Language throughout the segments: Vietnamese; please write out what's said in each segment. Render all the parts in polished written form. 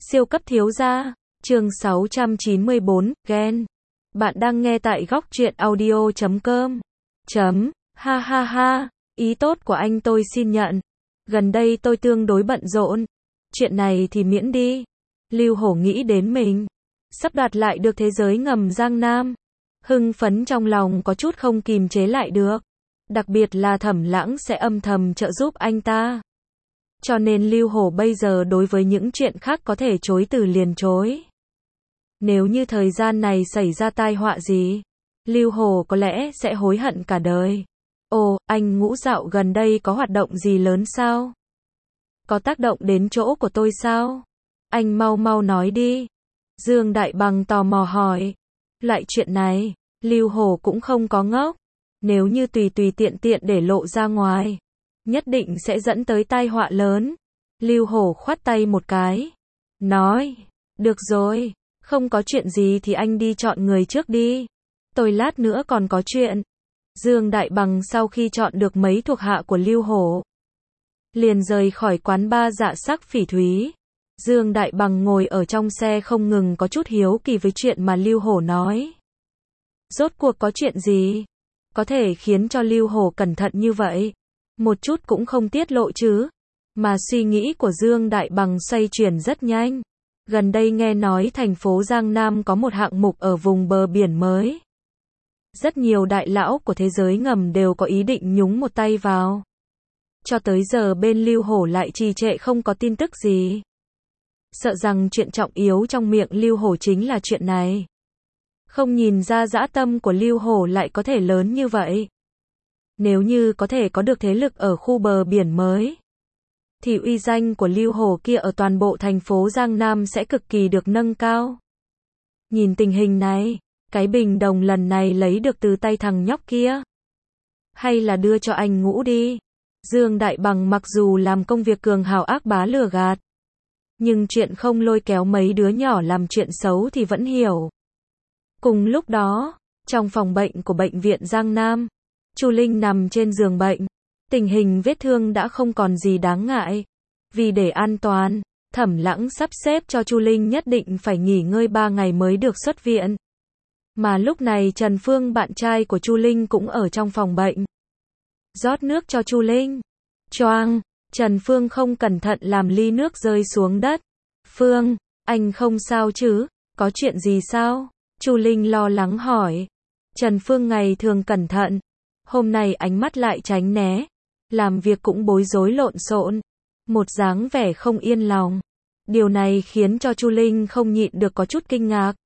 Siêu cấp thiếu gia, chương 694, ghen. Bạn đang nghe tại góc truyện audio.com. Ha ha ha, ý tốt của anh tôi xin nhận. Gần đây tôi tương đối bận rộn. Chuyện này thì miễn đi. Lưu Hổ nghĩ đến mình sắp đoạt lại được thế giới ngầm Giang Nam. Hưng phấn trong lòng có chút không kìm chế lại được. Đặc biệt là Thẩm Lãng sẽ âm thầm trợ giúp anh ta. Cho nên Lưu Hổ bây giờ đối với những chuyện khác có thể chối từ liền chối. Nếu như thời gian này xảy ra tai họa gì, Lưu Hổ có lẽ sẽ hối hận cả đời. Ồ, anh Ngũ dạo gần đây có hoạt động gì lớn sao? Có tác động đến chỗ của tôi sao? Anh mau mau nói đi. Dương Đại Bằng tò mò hỏi. Loại chuyện này, Lưu Hổ cũng không có ngốc. Nếu như tùy tiện để lộ ra ngoài, nhất định sẽ dẫn tới tai họa lớn. Lưu Hổ khoát tay một cái. Nói, được rồi, không có chuyện gì thì anh đi chọn người trước đi. Tôi lát nữa còn có chuyện. Dương Đại Bằng sau khi chọn được mấy thuộc hạ của Lưu Hổ, liền rời khỏi quán bar Dạ Sắc Phỉ Thúy. Dương Đại Bằng ngồi ở trong xe không ngừng có chút hiếu kỳ với chuyện mà Lưu Hổ nói. Rốt cuộc có chuyện gì có thể khiến cho Lưu Hổ cẩn thận như vậy? Một chút cũng không tiết lộ chứ? Mà suy nghĩ của Dương Đại Bằng xoay chuyển rất nhanh. Gần đây nghe nói thành phố Giang Nam có một hạng mục ở vùng bờ biển mới. Rất nhiều đại lão của thế giới ngầm đều có ý định nhúng một tay vào. Cho tới giờ bên Lưu Hổ lại trì trệ không có tin tức gì. Sợ rằng chuyện trọng yếu trong miệng Lưu Hổ chính là chuyện này. Không nhìn ra dã tâm của Lưu Hổ lại có thể lớn như vậy. Nếu như có thể có được thế lực ở khu bờ biển mới, thì uy danh của Lưu Hổ kia ở toàn bộ thành phố Giang Nam sẽ cực kỳ được nâng cao. Nhìn tình hình này, cái bình đồng lần này lấy được từ tay thằng nhóc kia, hay là đưa cho anh Ngũ đi. Dương Đại Bằng mặc dù làm công việc cường hào ác bá lừa gạt, nhưng chuyện không lôi kéo mấy đứa nhỏ làm chuyện xấu thì vẫn hiểu. Cùng lúc đó, trong phòng bệnh của bệnh viện Giang Nam, Chu Linh nằm trên giường bệnh. Tình hình vết thương đã không còn gì đáng ngại. Vì để an toàn, Thẩm Lãng sắp xếp cho Chu Linh nhất định phải nghỉ ngơi 3 ngày mới được xuất viện. Mà lúc này Trần Phương bạn trai của Chu Linh cũng ở trong phòng bệnh. Rót nước cho Chu Linh. Choang, Trần Phương không cẩn thận làm ly nước rơi xuống đất. Phương, anh không sao chứ? Có chuyện gì sao? Chu Linh lo lắng hỏi. Trần Phương ngày thường cẩn thận, hôm nay ánh mắt lại tránh né, làm việc cũng bối rối lộn xộn, một dáng vẻ không yên lòng. Điều này khiến cho Chu Linh không nhịn được có chút kinh ngạc.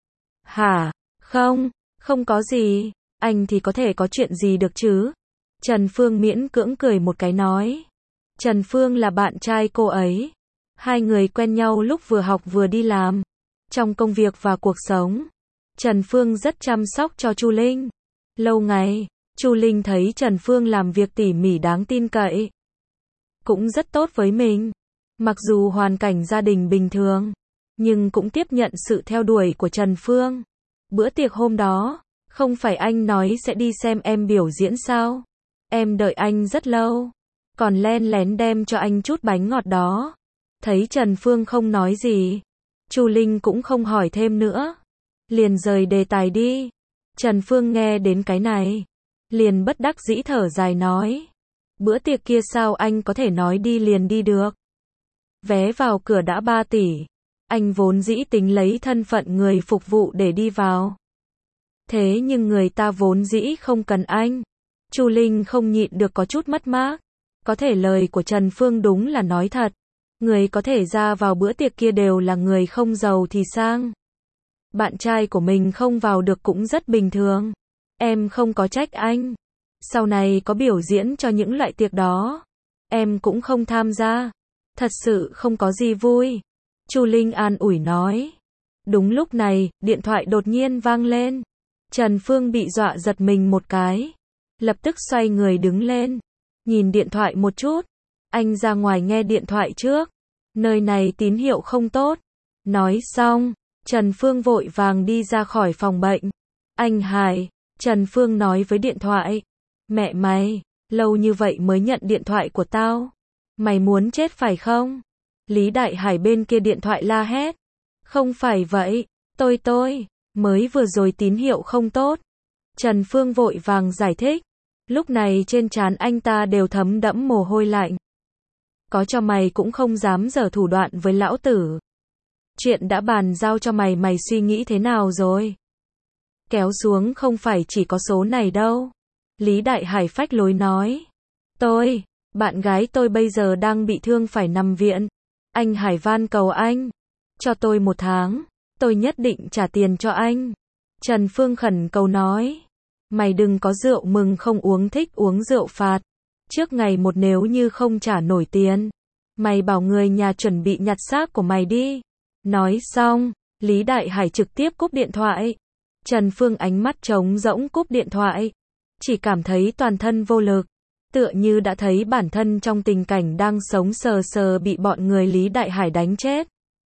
Hả? Không có gì, anh thì có thể có chuyện gì được chứ? Trần Phương miễn cưỡng cười một cái nói. Trần Phương là bạn trai cô ấy. Hai người quen nhau lúc vừa học vừa đi làm. Trong công việc và cuộc sống, Trần Phương rất chăm sóc cho Chu Linh. Lâu ngày, Chu Linh thấy Trần Phương làm việc tỉ mỉ đáng tin cậy, cũng rất tốt với mình. Mặc dù hoàn cảnh gia đình bình thường, nhưng cũng tiếp nhận sự theo đuổi của Trần Phương. Bữa tiệc hôm đó, không phải anh nói sẽ đi xem em biểu diễn sao? Em đợi anh rất lâu, còn len lén đem cho anh chút bánh ngọt đó. Thấy Trần Phương không nói gì, Chu Linh cũng không hỏi thêm nữa, liền rời đề tài đi. Trần Phương nghe đến cái này, liền bất đắc dĩ thở dài nói. Bữa tiệc kia sao anh có thể nói đi liền đi được? Vé vào cửa đã 3 tỷ. Anh vốn dĩ tính lấy thân phận người phục vụ để đi vào. Thế nhưng người ta vốn dĩ không cần anh. Chu Linh không nhịn được có chút mất mát. Có thể lời của Trần Phương đúng là nói thật. Người có thể ra vào bữa tiệc kia đều là người không giàu thì sang. Bạn trai của mình không vào được cũng rất bình thường. Em không có trách anh. Sau này có biểu diễn cho những loại tiệc đó, em cũng không tham gia. Thật sự không có gì vui. Chu Linh an ủi nói. Đúng lúc này, điện thoại đột nhiên vang lên. Trần Phương bị dọa giật mình một cái. Lập tức xoay người đứng lên. Nhìn điện thoại một chút. Anh ra ngoài nghe điện thoại trước. Nơi này tín hiệu không tốt. Nói xong, Trần Phương vội vàng đi ra khỏi phòng bệnh. Anh Hải, Trần Phương nói với điện thoại. Mẹ mày, lâu như vậy mới nhận điện thoại của tao. Mày muốn chết phải không? Lý Đại Hải bên kia điện thoại la hét. Không phải vậy, tôi, mới vừa rồi tín hiệu không tốt. Trần Phương vội vàng giải thích. Lúc này trên trán anh ta đều thấm đẫm mồ hôi lạnh. Có cho mày cũng không dám giở thủ đoạn với lão tử. Chuyện đã bàn giao cho mày, mày suy nghĩ thế nào rồi? Kéo xuống không phải chỉ có số này đâu. Lý Đại Hải phách lối nói. Bạn gái tôi bây giờ đang bị thương phải nằm viện. Anh Hải van cầu anh. Cho tôi 1 tháng. Tôi nhất định trả tiền cho anh. Trần Phương khẩn cầu nói. Mày đừng có rượu mừng không uống, thích uống rượu phạt. Trước ngày 1 nếu như không trả nổi tiền, mày bảo người nhà chuẩn bị nhặt xác của mày đi. Nói xong, Lý Đại Hải trực tiếp cúp điện thoại. Trần Phương ánh mắt trống rỗng cúp điện thoại. Chỉ cảm thấy toàn thân vô lực. Tựa như đã thấy bản thân trong tình cảnh đang sống sờ sờ bị bọn người Lý Đại Hải đánh chết.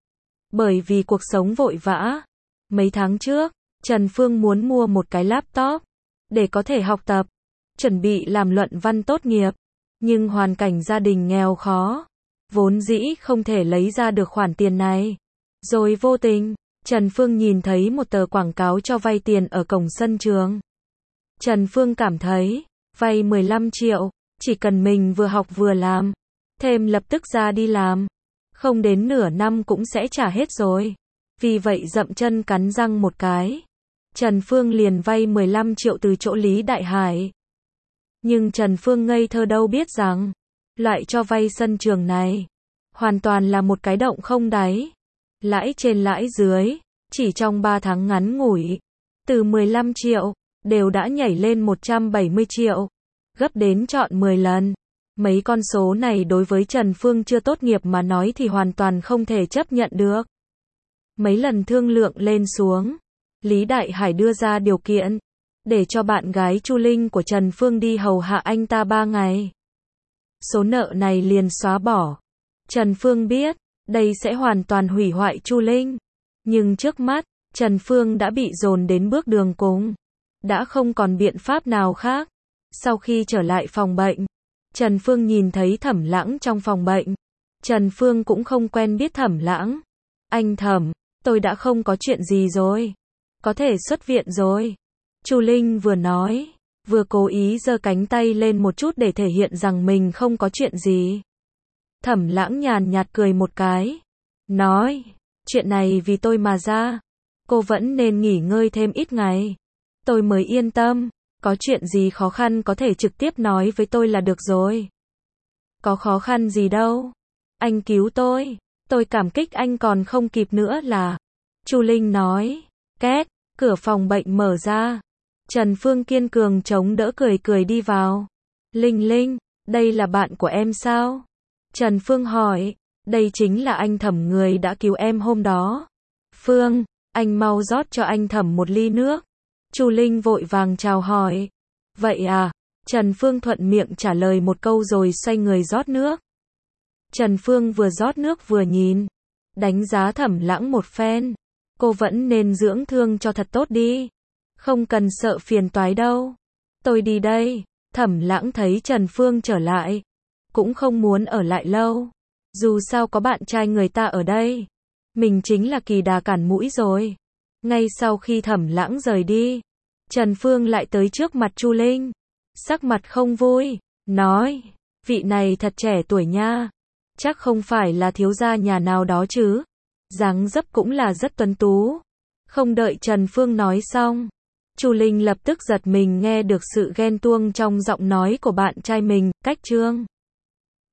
Bởi vì cuộc sống vội vã. Mấy tháng trước, Trần Phương muốn mua một cái laptop để có thể học tập, chuẩn bị làm luận văn tốt nghiệp. Nhưng hoàn cảnh gia đình nghèo khó, vốn dĩ không thể lấy ra được khoản tiền này. Rồi vô tình, Trần Phương nhìn thấy một tờ quảng cáo cho vay tiền ở cổng sân trường. Trần Phương cảm thấy, vay 15 triệu, chỉ cần mình vừa học vừa làm, thêm lập tức ra đi làm, không đến nửa năm cũng sẽ trả hết rồi. Vì vậy dậm chân cắn răng một cái, Trần Phương liền vay 15 triệu từ chỗ Lý Đại Hải. Nhưng Trần Phương ngây thơ đâu biết rằng, loại cho vay sân trường này, hoàn toàn là một cái động không đáy. Lãi trên lãi dưới, chỉ trong 3 tháng ngắn ngủi, từ 15 triệu, đều đã nhảy lên 170 triệu, gấp đến trọn 10 lần. Mấy con số này đối với Trần Phương chưa tốt nghiệp mà nói thì hoàn toàn không thể chấp nhận được. Mấy lần thương lượng lên xuống, Lý Đại Hải đưa ra điều kiện, để cho bạn gái Chu Linh của Trần Phương đi hầu hạ anh ta 3 ngày. Số nợ này liền xóa bỏ. Trần Phương biết, đây sẽ hoàn toàn hủy hoại Chu Linh. Nhưng trước mắt, Trần Phương đã bị dồn đến bước đường cùng. Đã không còn biện pháp nào khác. Sau khi trở lại phòng bệnh, Trần Phương nhìn thấy Thẩm Lãng trong phòng bệnh. Trần Phương cũng không quen biết Thẩm Lãng. Anh Thẩm, tôi đã không có chuyện gì rồi. Có thể xuất viện rồi. Chu Linh vừa nói, vừa cố ý giơ cánh tay lên một chút để thể hiện rằng mình không có chuyện gì. Thẩm Lãng nhàn nhạt cười một cái, nói, chuyện này vì tôi mà ra, cô vẫn nên nghỉ ngơi thêm ít ngày, tôi mới yên tâm, có chuyện gì khó khăn có thể trực tiếp nói với tôi là được rồi. Có khó khăn gì đâu, anh cứu tôi cảm kích anh còn không kịp nữa là. Chu Linh nói, két, cửa phòng bệnh mở ra. Trần Phương kiên cường chống đỡ cười đi vào. Linh Linh, đây là bạn của em sao? Trần Phương hỏi, đây chính là anh Thẩm người đã cứu em hôm đó. Phương, anh mau rót cho anh Thẩm một ly nước. Chu Linh vội vàng chào hỏi. Vậy à? Trần Phương thuận miệng trả lời một câu rồi xoay người rót nước. Trần Phương vừa rót nước vừa nhìn, đánh giá Thẩm Lãng một phen. Cô vẫn nên dưỡng thương cho thật tốt đi. Không cần sợ phiền toái đâu. Tôi đi đây. Thẩm Lãng thấy Trần Phương trở lại, cũng không muốn ở lại lâu. Dù sao có bạn trai người ta ở đây, mình chính là kỳ đà cản mũi rồi. Ngay sau khi Thẩm Lãng rời đi, Trần Phương lại tới trước mặt Chu Linh. Sắc mặt không vui, nói, vị này thật trẻ tuổi nha. Chắc không phải là thiếu gia nhà nào đó chứ. Dáng dấp cũng là rất tuấn tú. Không đợi Trần Phương nói xong, Chu Linh lập tức giật mình nghe được sự ghen tuông trong giọng nói của bạn trai mình. Cách Trương